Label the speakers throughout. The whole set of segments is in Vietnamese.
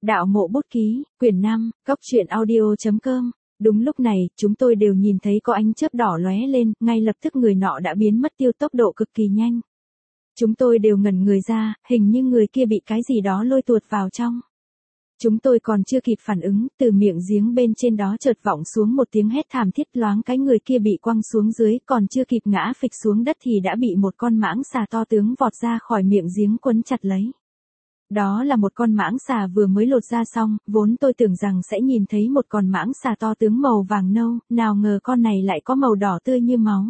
Speaker 1: Đạo mộ bút ký, quyển 5, goctruyện audio.com. Đúng lúc này, chúng tôi đều nhìn thấy có ánh chớp đỏ lóe lên, ngay lập tức người nọ đã biến mất tiêu tốc độ cực kỳ nhanh. Chúng tôi đều ngẩn người ra, hình như người kia bị cái gì đó lôi tuột vào trong. Chúng tôi còn chưa kịp phản ứng, từ miệng giếng bên trên đó chợt vọng xuống một tiếng hét thảm thiết, loáng cái người kia bị quăng xuống dưới, còn chưa kịp ngã phịch xuống đất thì đã bị một con mãng xà to tướng vọt ra khỏi miệng giếng quấn chặt lấy. Đó là một con mãng xà vừa mới lột ra xong, vốn tôi tưởng rằng sẽ nhìn thấy một con mãng xà to tướng màu vàng nâu, nào ngờ con này lại có màu đỏ tươi như máu.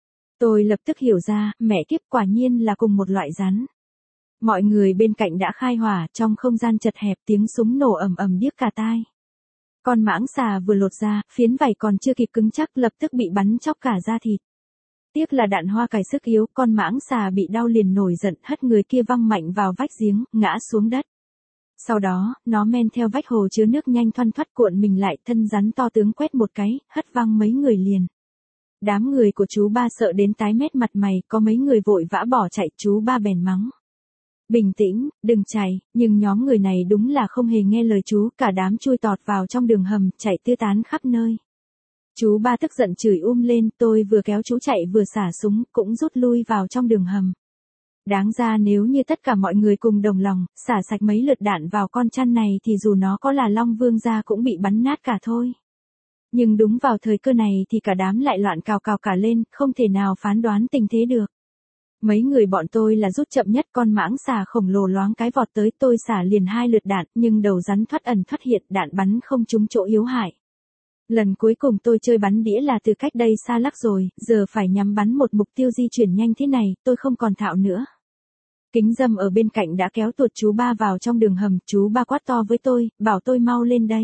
Speaker 1: Tôi lập tức hiểu ra, mẹ kiếp, quả nhiên là cùng một loại rắn. Mọi người bên cạnh đã khai hỏa, trong không gian chật hẹp tiếng súng nổ ầm ầm điếc cả tai. Con mãng xà vừa lột ra, phiến vảy còn chưa kịp cứng chắc lập tức bị bắn chóc cả da thịt. Tiếc là đạn hoa cải sức yếu, con mãng xà bị đau liền nổi giận, hất người kia văng mạnh vào vách giếng, ngã xuống đất. Sau đó, nó men theo vách hồ chứa nước nhanh thoăn thoắt cuộn mình lại, thân rắn to tướng quét một cái, hất văng mấy người liền. Đám người của chú ba sợ đến tái mét mặt mày, có mấy người vội vã bỏ chạy, chú ba bèn mắng. Bình tĩnh, đừng chạy, nhưng nhóm người này đúng là không hề nghe lời chú, cả đám chui tọt vào trong đường hầm, chạy tứ tán khắp nơi. Chú ba tức giận chửi lên, tôi vừa kéo chú chạy vừa xả súng, cũng rút lui vào trong đường hầm. Đáng ra nếu như tất cả mọi người cùng đồng lòng, xả sạch mấy lượt đạn vào con chăn này thì dù nó có là Long Vương gia cũng bị bắn nát cả thôi. Nhưng đúng vào thời cơ này thì cả đám lại loạn cào cào cả lên, không thể nào phán đoán tình thế được. Mấy người bọn tôi là rút chậm nhất, con mãng xà khổng lồ loáng cái vọt tới, tôi xả liền 2 lượt đạn, nhưng đầu rắn thoát ẩn thoát hiện, đạn bắn không trúng chỗ yếu hại. Lần cuối cùng tôi chơi bắn đĩa là từ cách đây xa lắc rồi, giờ phải nhắm bắn một mục tiêu di chuyển nhanh thế này, tôi không còn thạo nữa. Kính Dâm ở bên cạnh đã kéo tuột chú ba vào trong đường hầm, chú ba quát to với tôi, bảo tôi mau lên đây.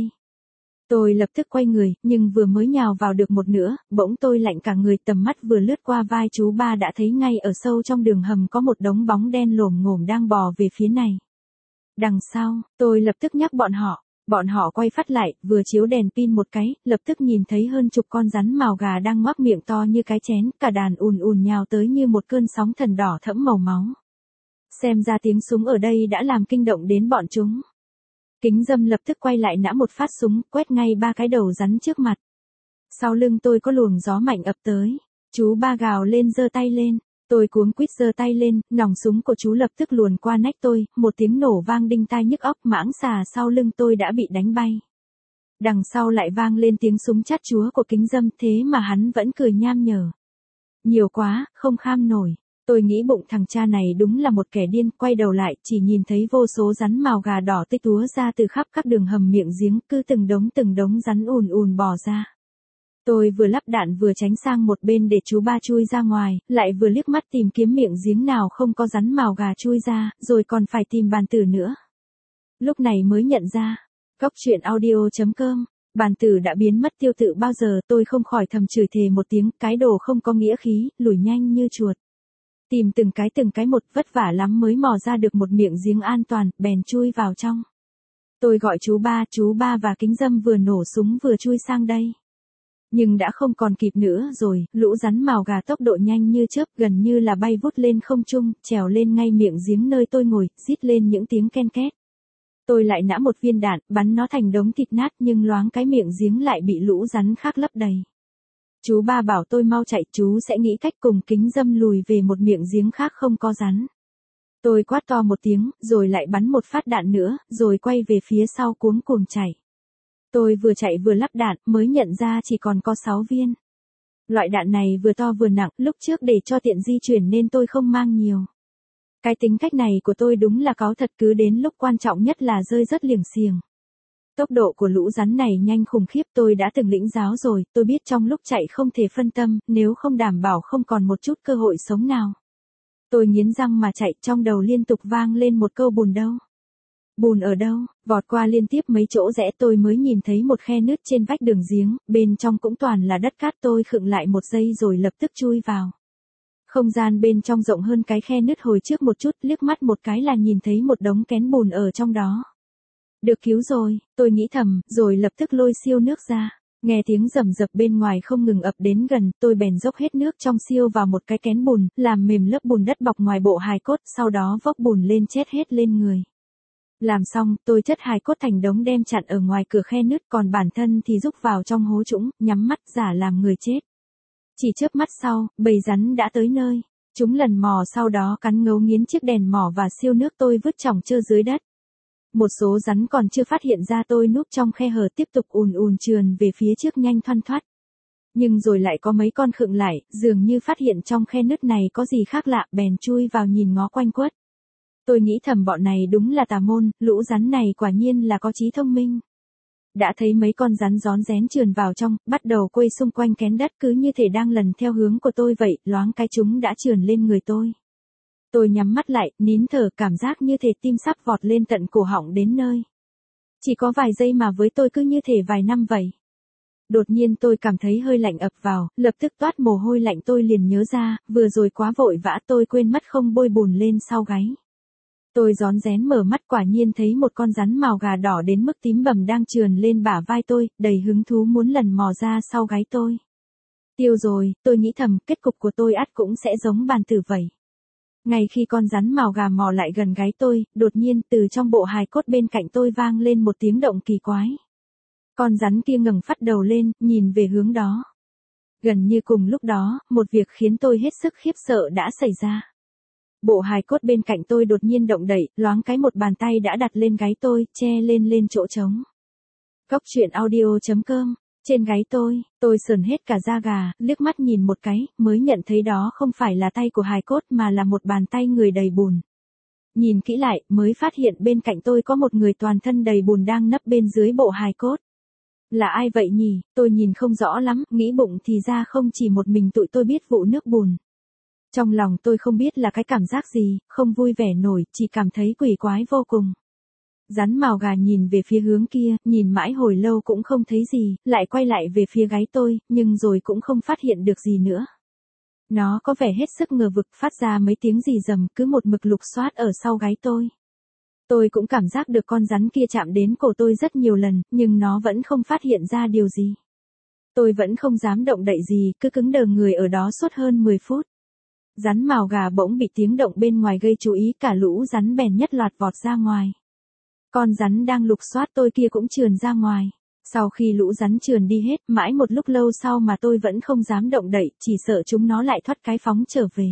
Speaker 1: Tôi lập tức quay người, nhưng vừa mới nhào vào được một nửa, bỗng tôi lạnh cả người, tầm mắt vừa lướt qua vai chú ba đã thấy ngay ở sâu trong đường hầm có một đống bóng đen lồm ngồm đang bò về phía này. Đằng sau, tôi lập tức nhắc bọn họ. Bọn họ quay phát lại, vừa chiếu đèn pin một cái, lập tức nhìn thấy hơn chục con rắn mào gà đang ngoác miệng to như cái chén, cả đàn ùn ùn nhào tới như một cơn sóng thần đỏ thẫm màu máu. Xem ra tiếng súng ở đây đã làm kinh động đến bọn chúng. Kính Dâm lập tức quay lại nã một phát súng, quét ngay 3 cái đầu rắn trước mặt. Sau lưng tôi có luồng gió mạnh ập tới. Chú ba gào lên, giơ tay lên. Tôi cuống quýt giơ tay lên, nòng súng của chú lập tức luồn qua nách tôi, một tiếng nổ vang đinh tai nhức óc, mãng xà sau lưng tôi đã bị đánh bay. Đằng sau lại vang lên tiếng súng chát chúa của Kính Dâm, thế mà hắn vẫn cười nham nhở. Nhiều quá, không kham nổi. Tôi nghĩ bụng thằng cha này đúng là một kẻ điên, quay đầu lại, chỉ nhìn thấy vô số rắn mào gà đỏ tươi túa ra từ khắp các đường hầm miệng giếng, cứ từng đống rắn ùn ùn bò ra. Tôi vừa lắp đạn vừa tránh sang một bên để chú ba chui ra ngoài, lại vừa liếc mắt tìm kiếm miệng giếng nào không có rắn mào gà chui ra, rồi còn phải tìm bàn tử nữa. Lúc này mới nhận ra, goctruyện audio.com, bàn tử đã biến mất tiêu tự bao giờ, tôi không khỏi thầm chửi thề một tiếng, cái đồ không có nghĩa khí, lủi nhanh như chuột. Tìm từng cái một, vất vả lắm mới mò ra được một miệng giếng an toàn, bèn chui vào trong. Tôi gọi chú ba và Kính Dâm vừa nổ súng vừa chui sang đây. Nhưng đã không còn kịp nữa rồi, lũ rắn mào gà tốc độ nhanh như chớp, gần như là bay vút lên không trung, trèo lên ngay miệng giếng nơi tôi ngồi, rít lên những tiếng ken két. Tôi lại nã một viên đạn, bắn nó thành đống thịt nát, nhưng loáng cái miệng giếng lại bị lũ rắn khác lấp đầy. Chú ba bảo tôi mau chạy, chú sẽ nghĩ cách cùng Kính Dâm lùi về một miệng giếng khác không có rắn. Tôi quát to một tiếng, rồi lại bắn một phát đạn nữa, rồi quay về phía sau cuống cuồng chạy. Tôi vừa chạy vừa lắp đạn, mới nhận ra chỉ còn có 6 viên. Loại đạn này vừa to vừa nặng, lúc trước để cho tiện di chuyển nên tôi không mang nhiều. Cái tính cách này của tôi đúng là cáu thật, cứ đến lúc quan trọng nhất là rơi rất liềng xiềng. Tốc độ của lũ rắn này nhanh khủng khiếp, tôi đã từng lĩnh giáo rồi, tôi biết trong lúc chạy không thể phân tâm, nếu không đảm bảo không còn một chút cơ hội sống nào. Tôi nghiến răng mà chạy, trong đầu liên tục vang lên một câu bùn đâu. Bùn ở đâu, vọt qua liên tiếp mấy chỗ rẽ tôi mới nhìn thấy một khe nứt trên vách đường giếng, bên trong cũng toàn là đất cát, tôi khựng lại một giây rồi lập tức chui vào. Không gian bên trong rộng hơn cái khe nứt hồi trước một chút, liếc mắt một cái là nhìn thấy một đống kén bùn ở trong đó. Được cứu rồi, tôi nghĩ thầm, rồi lập tức lôi siêu nước ra. Nghe tiếng rầm rập bên ngoài không ngừng ập đến gần, tôi bèn dốc hết nước trong siêu vào một cái kén bùn, làm mềm lớp bùn đất bọc ngoài bộ hài cốt, sau đó vốc bùn lên chét hết lên người. Làm xong, tôi chất hài cốt thành đống đem chặn ở ngoài cửa khe nứt, còn bản thân thì rúc vào trong hố trũng, nhắm mắt giả làm người chết. Chỉ chớp mắt sau, bầy rắn đã tới nơi. Chúng lần mò sau đó cắn ngấu nghiến chiếc đèn mỏ và siêu nước tôi vứt chỏng trơ dưới đất. Một số rắn còn chưa phát hiện ra tôi núp trong khe hở tiếp tục ùn ùn trườn về phía trước nhanh thoăn thoắt. Nhưng rồi lại có mấy con khựng lại, dường như phát hiện trong khe nứt này có gì khác lạ, bèn chui vào nhìn ngó quanh quất. Tôi nghĩ thầm bọn này đúng là tà môn, lũ rắn này quả nhiên là có trí thông minh. Đã thấy mấy con rắn rón rén trườn vào trong, bắt đầu quây xung quanh kén đất cứ như thể đang lần theo hướng của tôi vậy, loáng cái chúng đã trườn lên người tôi. Tôi nhắm mắt lại, nín thở, cảm giác như thể tim sắp vọt lên tận cổ họng đến nơi. Chỉ có vài giây mà với tôi cứ như thể vài năm vậy. Đột nhiên tôi cảm thấy hơi lạnh ập vào, lập tức toát mồ hôi lạnh. Tôi liền nhớ ra, vừa rồi quá vội vã tôi quên mất không bôi bùn lên sau gáy. Tôi rón rén mở mắt, quả nhiên thấy một con rắn mào gà đỏ đến mức tím bầm đang trườn lên bả vai tôi, đầy hứng thú muốn lần mò ra sau gáy tôi. Tiêu rồi, tôi nghĩ thầm, kết cục của tôi ắt cũng sẽ giống bàn tử vậy. Ngay khi con rắn mào gà mò lại gần gáy tôi, đột nhiên từ trong bộ hài cốt bên cạnh tôi vang lên một tiếng động kỳ quái. Con rắn kia ngẩng phát đầu lên, nhìn về hướng đó. Gần như cùng lúc đó, một việc khiến tôi hết sức khiếp sợ đã xảy ra. Bộ hài cốt bên cạnh tôi đột nhiên động đậy, loáng cái một bàn tay đã đặt lên gáy tôi, che lên chỗ trống. Cóc truyện audio.com. Trên gáy tôi sờn hết cả da gà, liếc mắt nhìn một cái, mới nhận thấy đó không phải là tay của hài cốt mà là một bàn tay người đầy bùn. Nhìn kỹ lại, mới phát hiện bên cạnh tôi có một người toàn thân đầy bùn đang nấp bên dưới bộ hài cốt. Là ai vậy nhỉ? Tôi nhìn không rõ lắm, nghĩ bụng thì ra không chỉ một mình tụi tôi biết vụ nước bùn. Trong lòng tôi không biết là cái cảm giác gì, không vui vẻ nổi, chỉ cảm thấy quỷ quái vô cùng. Rắn mào gà nhìn về phía hướng kia, nhìn mãi hồi lâu cũng không thấy gì, lại quay lại về phía gáy tôi, nhưng rồi cũng không phát hiện được gì nữa. Nó có vẻ hết sức ngờ vực, phát ra mấy tiếng rì rầm, cứ một mực lục soát ở sau gáy tôi. Tôi cũng cảm giác được con rắn kia chạm đến cổ tôi rất nhiều lần, nhưng nó vẫn không phát hiện ra điều gì. Tôi vẫn không dám động đậy gì, cứ cứng đờ người ở đó suốt hơn 10 phút. Rắn mào gà bỗng bị tiếng động bên ngoài gây chú ý, cả lũ rắn bèn nhất loạt vọt ra ngoài. Con rắn đang lục soát tôi kia cũng trườn ra ngoài. Sau khi lũ rắn trườn đi hết, mãi một lúc lâu sau mà tôi vẫn không dám động đậy, chỉ sợ chúng nó lại thoát cái phóng trở về.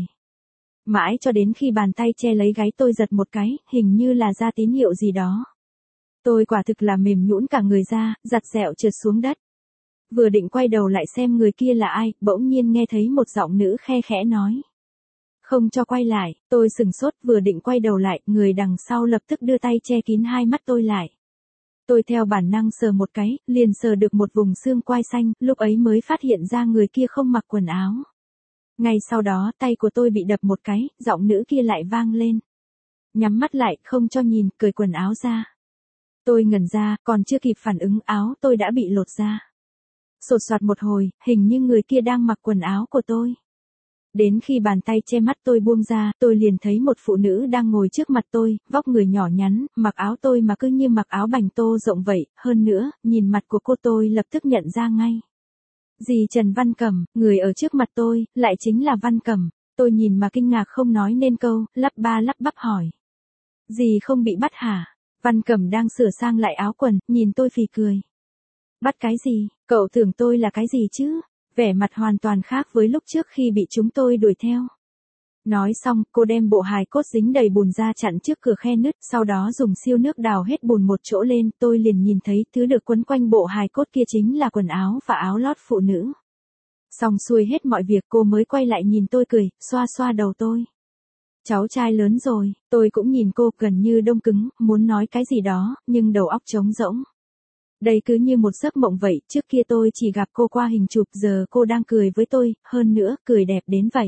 Speaker 1: Mãi cho đến khi bàn tay che lấy gáy tôi giật một cái, hình như là ra tín hiệu gì đó. Tôi quả thực là mềm nhũn cả người ra, giặt dẹo trượt xuống đất. Vừa định quay đầu lại xem người kia là ai, bỗng nhiên nghe thấy một giọng nữ khe khẽ nói. Không cho quay lại, tôi sửng sốt, vừa định quay đầu lại, người đằng sau lập tức đưa tay che kín hai mắt tôi lại. Tôi theo bản năng sờ một cái, liền sờ được một vùng xương quai xanh, lúc ấy mới phát hiện ra người kia không mặc quần áo. Ngay sau đó, tay của tôi bị đập một cái, giọng nữ kia lại vang lên. Nhắm mắt lại, không cho nhìn, cởi quần áo ra. Tôi ngẩn ra, còn chưa kịp phản ứng, áo tôi đã bị lột ra. Sột soạt một hồi, hình như người kia đang mặc quần áo của tôi. Đến khi bàn tay che mắt tôi buông ra, tôi liền thấy một phụ nữ đang ngồi trước mặt tôi, vóc người nhỏ nhắn, mặc áo tôi mà cứ như mặc áo bành tô rộng vậy, hơn nữa, nhìn mặt của cô tôi lập tức nhận ra ngay. Dì Trần Văn Cẩm, người ở trước mặt tôi, lại chính là Văn Cẩm. Tôi nhìn mà kinh ngạc không nói nên câu, lắp ba lắp bắp hỏi. Dì không bị bắt hả? Văn Cẩm đang sửa sang lại áo quần, nhìn tôi phì cười. Bắt cái gì? Cậu tưởng tôi là cái gì chứ? Vẻ mặt hoàn toàn khác với lúc trước khi bị chúng tôi đuổi theo. Nói xong, cô đem bộ hài cốt dính đầy bùn ra chặn trước cửa khe nứt, sau đó dùng siêu nước đào hết bùn một chỗ lên, tôi liền nhìn thấy thứ được quấn quanh bộ hài cốt kia chính là quần áo và áo lót phụ nữ. Xong xuôi hết mọi việc cô mới quay lại nhìn tôi cười, xoa xoa đầu tôi. Cháu trai lớn rồi, tôi cũng nhìn cô gần như đông cứng, muốn nói cái gì đó, nhưng đầu óc trống rỗng. Đây cứ như một giấc mộng vậy, trước kia tôi chỉ gặp cô qua hình chụp, giờ cô đang cười với tôi, hơn nữa, cười đẹp đến vậy.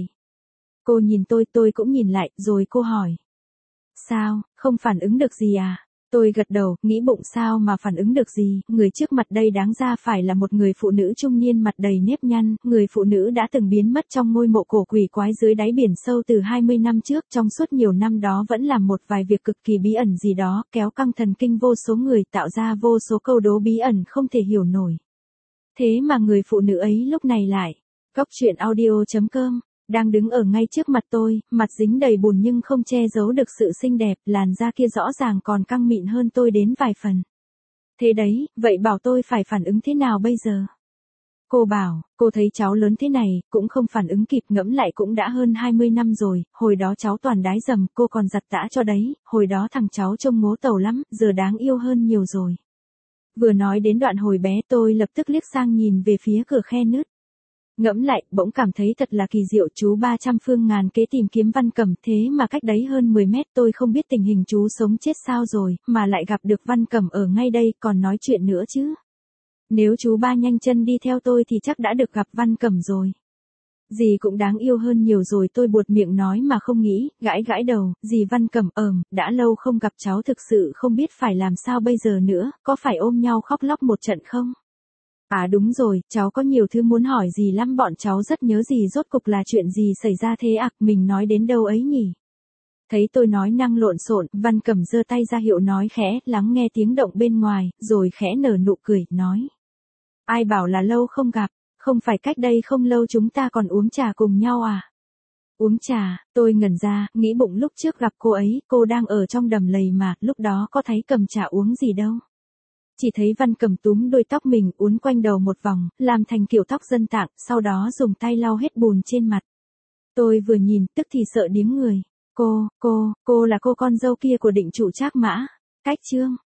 Speaker 1: Cô nhìn tôi cũng nhìn lại, rồi cô hỏi. Sao, không phản ứng được gì à? Tôi gật đầu, nghĩ bụng sao mà phản ứng được gì, người trước mặt đây đáng ra phải là một người phụ nữ trung niên mặt đầy nếp nhăn, người phụ nữ đã từng biến mất trong ngôi mộ cổ quỷ quái dưới đáy biển sâu từ 20 năm trước, trong suốt nhiều năm đó vẫn làm một vài việc cực kỳ bí ẩn gì đó, kéo căng thần kinh vô số người, tạo ra vô số câu đố bí ẩn không thể hiểu nổi. Thế mà người phụ nữ ấy lúc này lại, cóc truyện audio.com đang đứng ở ngay trước mặt tôi, mặt dính đầy bùn nhưng không che giấu được sự xinh đẹp, làn da kia rõ ràng còn căng mịn hơn tôi đến vài phần. Thế đấy, vậy bảo tôi phải phản ứng thế nào bây giờ? Cô bảo, cô thấy cháu lớn thế này, cũng không phản ứng kịp, ngẫm lại cũng đã hơn 20 năm rồi, hồi đó cháu toàn đái dầm, cô còn giặt tã cho đấy, hồi đó thằng cháu trông ngố tàu lắm, giờ đáng yêu hơn nhiều rồi. Vừa nói đến đoạn hồi bé tôi lập tức liếc sang nhìn về phía cửa khe nứt. Ngẫm lại, bỗng cảm thấy thật là kỳ diệu, chú 300 phương ngàn kế tìm kiếm Văn Cẩm, thế mà cách đấy hơn 10 mét tôi không biết tình hình chú sống chết sao rồi, mà lại gặp được Văn Cẩm ở ngay đây, còn nói chuyện nữa chứ. Nếu chú ba nhanh chân đi theo tôi thì chắc đã được gặp Văn Cẩm rồi. Dì cũng đáng yêu hơn nhiều rồi, tôi buột miệng nói mà không nghĩ, gãi gãi đầu, dì Văn Cẩm đã lâu không gặp cháu, thực sự không biết phải làm sao bây giờ nữa, có phải ôm nhau khóc lóc một trận không? À đúng rồi, cháu có nhiều thứ muốn hỏi dì lắm, bọn cháu rất nhớ dì, rốt cục là chuyện gì xảy ra thế ạ, mình nói đến đâu ấy nhỉ? Thấy tôi nói năng lộn xộn, Văn Cẩm giơ tay ra hiệu nói khẽ, lắng nghe tiếng động bên ngoài, rồi khẽ nở nụ cười, nói. Ai bảo là lâu không gặp, không phải cách đây không lâu chúng ta còn uống trà cùng nhau à? Uống trà, tôi ngẩn ra, nghĩ bụng lúc trước gặp cô ấy, cô đang ở trong đầm lầy mà, lúc đó có thấy cầm trà uống gì đâu. Chỉ thấy Văn Cẩm túm đuôi tóc mình, uốn quanh đầu một vòng, làm thành kiểu tóc dân tạng, sau đó dùng tay lau hết bùn trên mặt. Tôi vừa nhìn, tức thì sợ điếng người. Cô là cô con dâu kia của định trụ Trác Mã. Cách Trương.